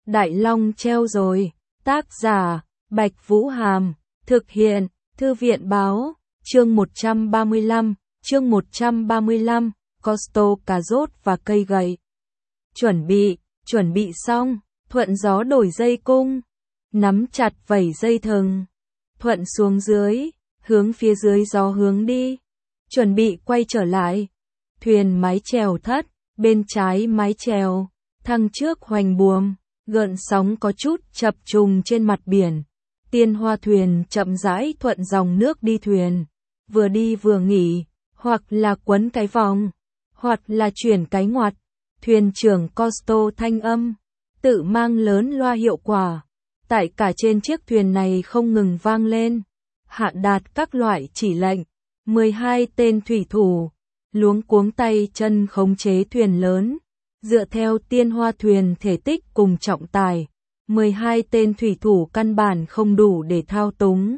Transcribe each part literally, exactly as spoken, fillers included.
Đại Long treo rồi. Tác giả, Bạch Vũ Hàm. Thực hiện, Thư viện Báo. Chương một trăm ba mươi lăm, chương một trăm ba mươi lăm, Costo cà rốt và cây gậy. Chuẩn bị, chuẩn bị xong, Thuận gió đổi dây cung. Nắm chặt vảy dây thừng. Thuận xuống dưới, hướng phía dưới gió hướng đi. Chuẩn bị quay trở lại. Thuyền mái chèo thất, bên trái mái chèo, thăng trước hoành buồm, gợn sóng có chút chập trùng trên mặt biển. Tiên hoa thuyền chậm rãi thuận dòng nước đi thuyền, vừa đi vừa nghỉ, hoặc là quấn cái vòng, hoặc là chuyển cái ngoặt. Thuyền trưởng Costo thanh âm, tự mang lớn loa hiệu quả, tại cả trên chiếc thuyền này không ngừng vang lên, hạ đạt các loại chỉ lệnh. mười hai tên thủy thủ, luống cuống tay chân khống chế thuyền lớn, dựa theo tiên hoa thuyền thể tích cùng trọng tài. mười hai tên thủy thủ căn bản không đủ để thao túng.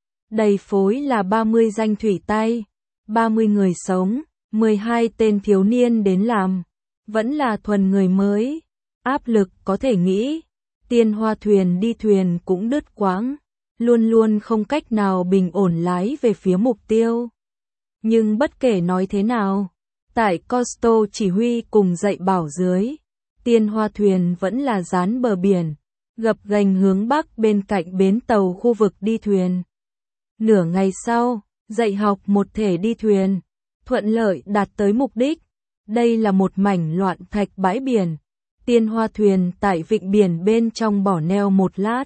Đầy phối là ba mươi danh thủy tay, ba mươi người sống, mười hai tên thiếu niên đến làm, vẫn là thuần người mới. Áp lực có thể nghĩ, tiên hoa thuyền đi thuyền cũng đứt quãng, luôn luôn không cách nào bình ổn lái về phía mục tiêu. Nhưng bất kể nói thế nào, tại Costo chỉ huy cùng dạy bảo dưới, tiên hoa thuyền vẫn là dán bờ biển, gập ghềnh hướng bắc bên cạnh bến tàu khu vực đi thuyền. Nửa ngày sau, dạy học một thể đi thuyền, thuận lợi đạt tới mục đích. Đây là một mảnh loạn thạch bãi biển. Tiên hoa thuyền tại vịnh biển bên trong bỏ neo một lát.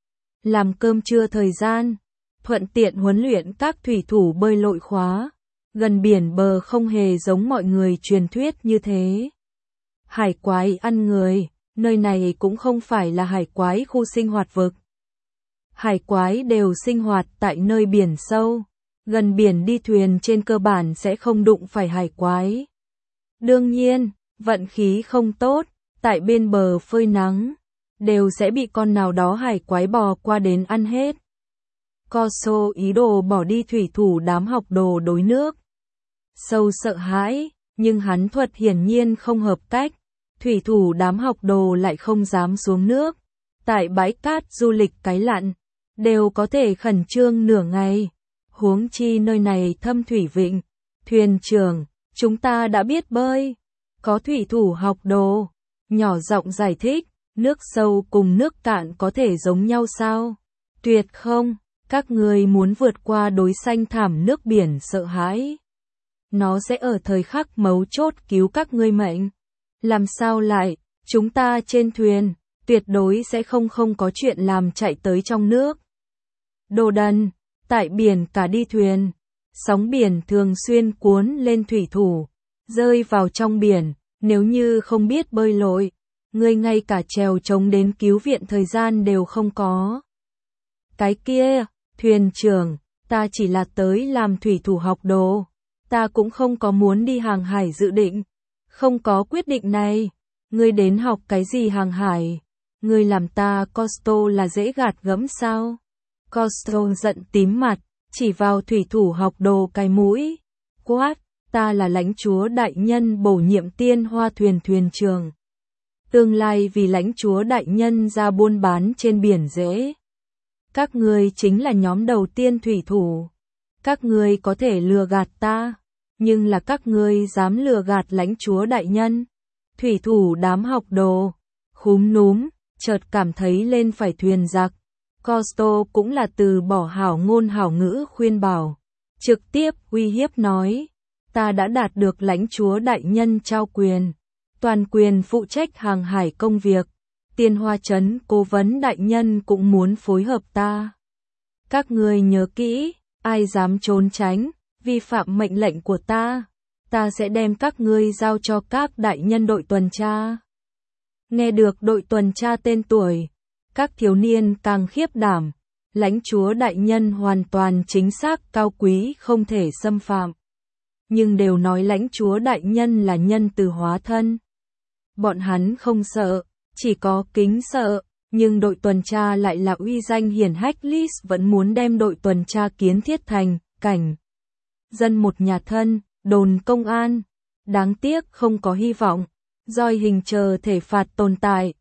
Làm cơm trưa thời gian, thuận tiện huấn luyện các thủy thủ bơi lội khóa. Gần biển bờ không hề giống mọi người truyền thuyết như thế. Hải quái ăn người, nơi này cũng không phải là hải quái khu sinh hoạt vực. Hải quái đều sinh hoạt tại nơi biển sâu, gần biển đi thuyền trên cơ bản sẽ không đụng phải hải quái. Đương nhiên, vận khí không tốt, tại bên bờ phơi nắng, đều sẽ bị con nào đó hải quái bò qua đến ăn hết. Costo ý đồ bỏ đi thủy thủ đám học đồ đối nước. Sâu sợ hãi, nhưng hắn thuật hiển nhiên không hợp cách. Thủy thủ đám học đồ lại không dám xuống nước. Tại bãi cát du lịch cái lặn, đều có thể khẩn trương nửa ngày. Huống chi nơi này thâm thủy vịnh. Thuyền trưởng, chúng ta đã biết bơi. Có thủy thủ học đồ, nhỏ giọng giải thích, nước sâu cùng nước cạn có thể giống nhau sao? Tuyệt không, các người muốn vượt qua đối xanh thảm nước biển sợ hãi. Nó sẽ ở thời khắc mấu chốt cứu các ngươi mệnh. Làm sao lại, chúng ta trên thuyền, tuyệt đối sẽ không không có chuyện làm chạy tới trong nước. Đồ đần, tại biển cả đi thuyền, sóng biển thường xuyên cuốn lên thủy thủ, rơi vào trong biển, nếu như không biết bơi lội, ngươi ngay cả chèo chống đến cứu viện thời gian đều không có. Cái kia, thuyền trưởng, ta chỉ là tới làm thủy thủ học đồ. Ta cũng không có muốn đi hàng hải dự định. Không có quyết định này. Ngươi đến học cái gì hàng hải? Ngươi làm ta Costo là dễ gạt gẫm sao? Costo giận tím mặt, chỉ vào thủy thủ học đồ cái mũi. Quát, ta là lãnh chúa đại nhân bổ nhiệm tiên hoa thuyền thuyền trưởng. Tương lai vì lãnh chúa đại nhân ra buôn bán trên biển dễ. Các ngươi chính là nhóm đầu tiên thủy thủ. Các ngươi có thể lừa gạt ta. Nhưng là các ngươi dám lừa gạt lãnh chúa đại nhân. Thủy thủ đám học đồ, khúm núm, chợt cảm thấy lên phải thuyền giặc. Costo cũng là từ bỏ hảo ngôn hảo ngữ khuyên bảo. Trực tiếp uy hiếp nói, ta đã đạt được lãnh chúa đại nhân trao quyền. Toàn quyền phụ trách hàng hải công việc. Tiên hoa trấn cố vấn đại nhân cũng muốn phối hợp ta. Các ngươi nhớ kỹ, ai dám trốn tránh, vi phạm mệnh lệnh của ta, ta sẽ đem các ngươi giao cho các đại nhân đội tuần tra. Nghe được đội tuần tra tên tuổi, các thiếu niên càng khiếp đảm, lãnh chúa đại nhân hoàn toàn chính xác cao quý không thể xâm phạm. Nhưng đều nói lãnh chúa đại nhân là nhân từ hóa thân. Bọn hắn không sợ, chỉ có kính sợ, nhưng đội tuần tra lại là uy danh hiển hách. Lis vẫn muốn đem đội tuần tra kiến thiết thành cảnh dân một nhà thân, đồn công an. Đáng tiếc không có hy vọng. Roi hình chờ thể phạt tồn tại.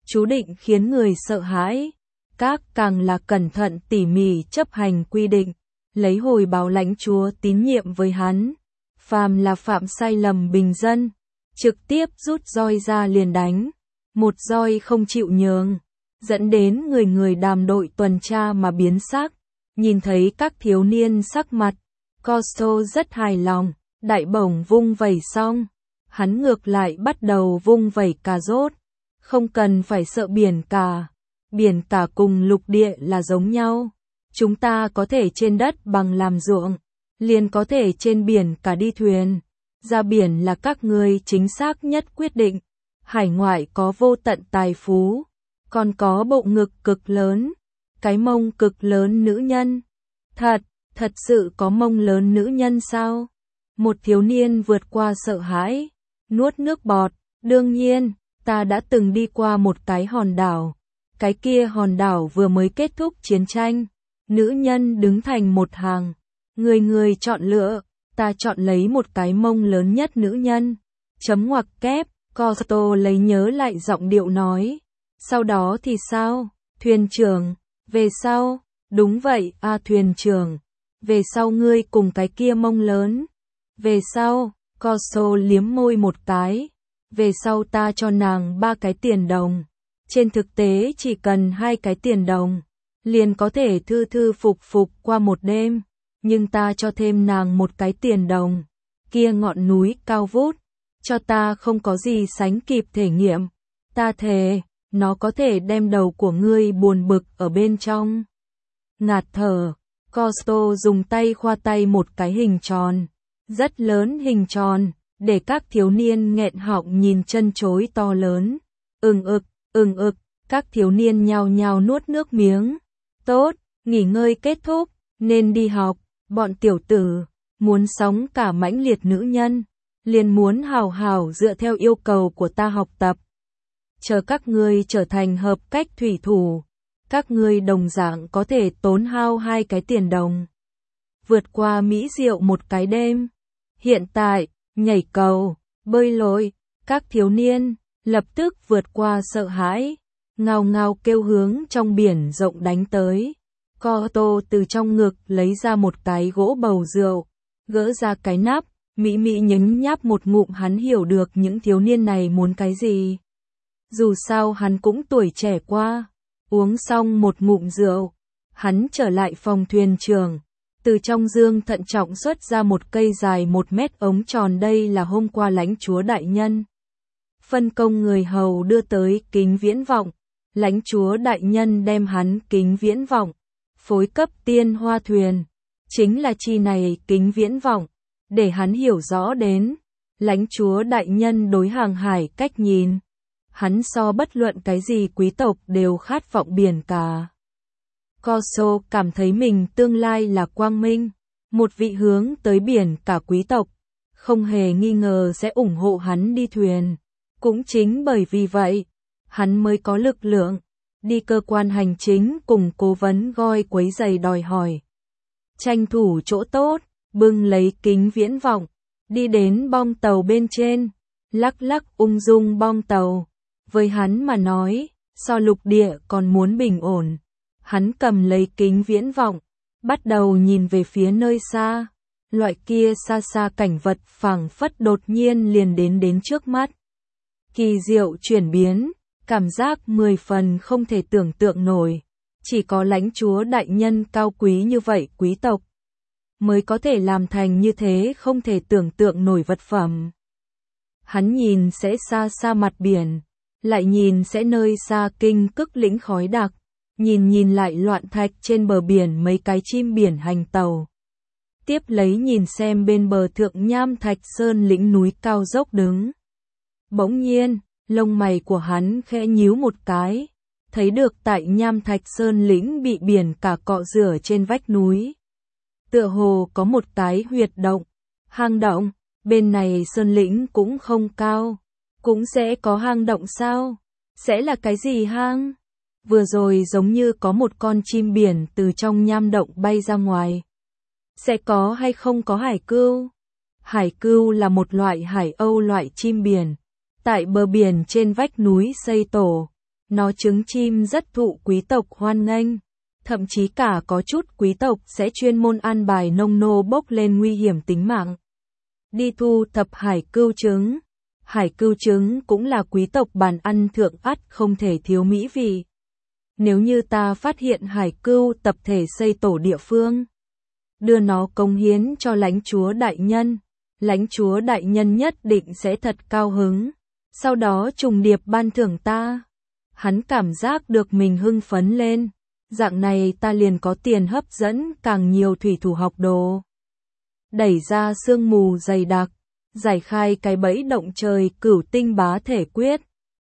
chú định khiến người sợ hãi. Các càng là cẩn thận tỉ mỉ chấp hành quy định, lấy hồi báo lãnh chúa tín nhiệm với hắn. Phàm là phạm sai lầm bình dân, trực tiếp rút roi ra liền đánh, một roi không chịu nhường, dẫn đến người người đàm đội tuần tra mà biến sắc. Nhìn thấy các thiếu niên sắc mặt, Cousteau rất hài lòng, đại bổng vung vẩy xong, hắn ngược lại bắt đầu vung vẩy cà rốt, không cần phải sợ biển cả. Biển cả cùng lục địa là giống nhau, chúng ta có thể trên đất bằng làm ruộng, liền có thể trên biển cả đi thuyền. Ra biển là các ngươi chính xác nhất quyết định. Hải ngoại có vô tận tài phú, còn có bộ ngực cực lớn, cái mông cực lớn nữ nhân. Thật, thật sự có mông lớn nữ nhân sao? Một thiếu niên vượt qua sợ hãi, nuốt nước bọt. Đương nhiên, ta đã từng đi qua một cái hòn đảo. Cái kia hòn đảo vừa mới kết thúc chiến tranh, nữ nhân đứng thành một hàng, người người chọn lựa, ta chọn lấy một cái mông lớn nhất nữ nhân. Chấm ngoặc kép, Cousteau lấy nhớ lại giọng điệu nói. Sau đó thì sao? Thuyền trưởng, về sau, đúng vậy, à thuyền trưởng, về sau ngươi cùng cái kia mông lớn. Về sau, Cousteau liếm môi một cái, về sau ta cho nàng ba cái tiền đồng. Trên thực tế chỉ cần hai cái tiền đồng, liền có thể thư thư phục phục qua một đêm, nhưng ta cho thêm nàng một cái tiền đồng, kia ngọn núi cao vút, cho ta không có gì sánh kịp thể nghiệm, ta thề, nó có thể đem đầu của ngươi buồn bực ở bên trong. Ngạt thở, Cousteau dùng tay khoa tay một cái hình tròn, rất lớn hình tròn, để các thiếu niên nghẹn họng nhìn chân chối to lớn, ừng ực. Ừng ực, các thiếu niên nhao nhao nuốt nước miếng. Tốt, nghỉ ngơi kết thúc, nên đi học, bọn tiểu tử, muốn sống cả mãnh liệt nữ nhân, liền muốn hào hào dựa theo yêu cầu của ta học tập. Chờ các ngươi trở thành hợp cách thủy thủ, các ngươi đồng dạng có thể tốn hao hai cái tiền đồng. Vượt qua mỹ diệu một cái đêm. Hiện tại, nhảy cầu, bơi lội, các thiếu niên lập tức vượt qua sợ hãi, ngao ngao kêu hướng trong biển rộng đánh tới. Cousteau từ trong ngực lấy ra một cái gỗ bầu rượu, gỡ ra cái nắp, mỹ mỹ nhấm nháp một ngụm. Hắn hiểu được những thiếu niên này muốn cái gì. Dù sao hắn cũng tuổi trẻ qua. Uống xong một ngụm rượu, hắn trở lại phòng thuyền trưởng, từ trong dương thận trọng xuất ra một cây dài một mét ống tròn. Đây là hôm qua lãnh chúa đại nhân phân công người hầu đưa tới kính viễn vọng. Lãnh chúa đại nhân đem hắn kính viễn vọng phối cấp tiên hoa thuyền, chính là chi này kính viễn vọng, để hắn hiểu rõ đến lãnh chúa đại nhân đối hàng hải cách nhìn. Hắn so bất luận cái gì quý tộc đều khát vọng biển cả. Cousteau cảm thấy mình tương lai là quang minh, một vị hướng tới biển cả quý tộc, không hề nghi ngờ sẽ ủng hộ hắn đi thuyền. Cũng chính bởi vì vậy, hắn mới có lực lượng đi cơ quan hành chính cùng cố vấn goi quấy giày đòi hỏi. Tranh thủ chỗ tốt, bưng lấy kính viễn vọng, đi đến bong tàu bên trên, lắc lắc ung dung bong tàu. Với hắn mà nói, so lục địa còn muốn bình ổn. Hắn cầm lấy kính viễn vọng, bắt đầu nhìn về phía nơi xa. Loại kia xa xa cảnh vật phảng phất đột nhiên liền đến đến trước mắt. Kỳ diệu chuyển biến, cảm giác mười phần không thể tưởng tượng nổi. Chỉ có lãnh chúa đại nhân cao quý như vậy quý tộc mới có thể làm thành như thế không thể tưởng tượng nổi vật phẩm. Hắn nhìn sẽ xa xa mặt biển, lại nhìn sẽ nơi xa kinh cức lĩnh khói đặc, nhìn nhìn lại loạn thạch trên bờ biển mấy cái chim biển hành tàu. Tiếp lấy nhìn xem bên bờ thượng nham thạch sơn lĩnh núi cao dốc đứng. Bỗng nhiên, lông mày của hắn khẽ nhíu một cái, thấy được tại nham thạch sơn lĩnh bị biển cả cọ rửa trên vách núi. Tựa hồ có một cái huyệt động, hang động, bên này sơn lĩnh cũng không cao, cũng sẽ có hang động sao? Sẽ là cái gì hang? Vừa rồi giống như có một con chim biển từ trong nham động bay ra ngoài. Sẽ có hay không có hải cưu? Hải cưu là một loại hải âu loại chim biển, tại bờ biển trên vách núi xây tổ, Nó trứng chim rất thụ quý tộc hoan nghênh. Thậm chí cả có chút quý tộc sẽ chuyên môn an bài nông nô bốc lên nguy hiểm tính mạng. Đi thu thập hải cưu trứng. Hải cưu trứng cũng là quý tộc bàn ăn thượng ắt không thể thiếu mỹ vị. Nếu như ta phát hiện hải cưu tập thể xây tổ địa phương, đưa nó cống hiến cho lãnh chúa đại nhân, lãnh chúa đại nhân nhất định sẽ thật cao hứng, sau đó trùng điệp ban thưởng ta. Hắn cảm giác được mình hưng phấn lên, dạng này ta liền có tiền hấp dẫn càng nhiều thủy thủ học đồ. Đẩy ra sương mù dày đặc, giải khai cái bẫy động trời cửu tinh bá thể quyết.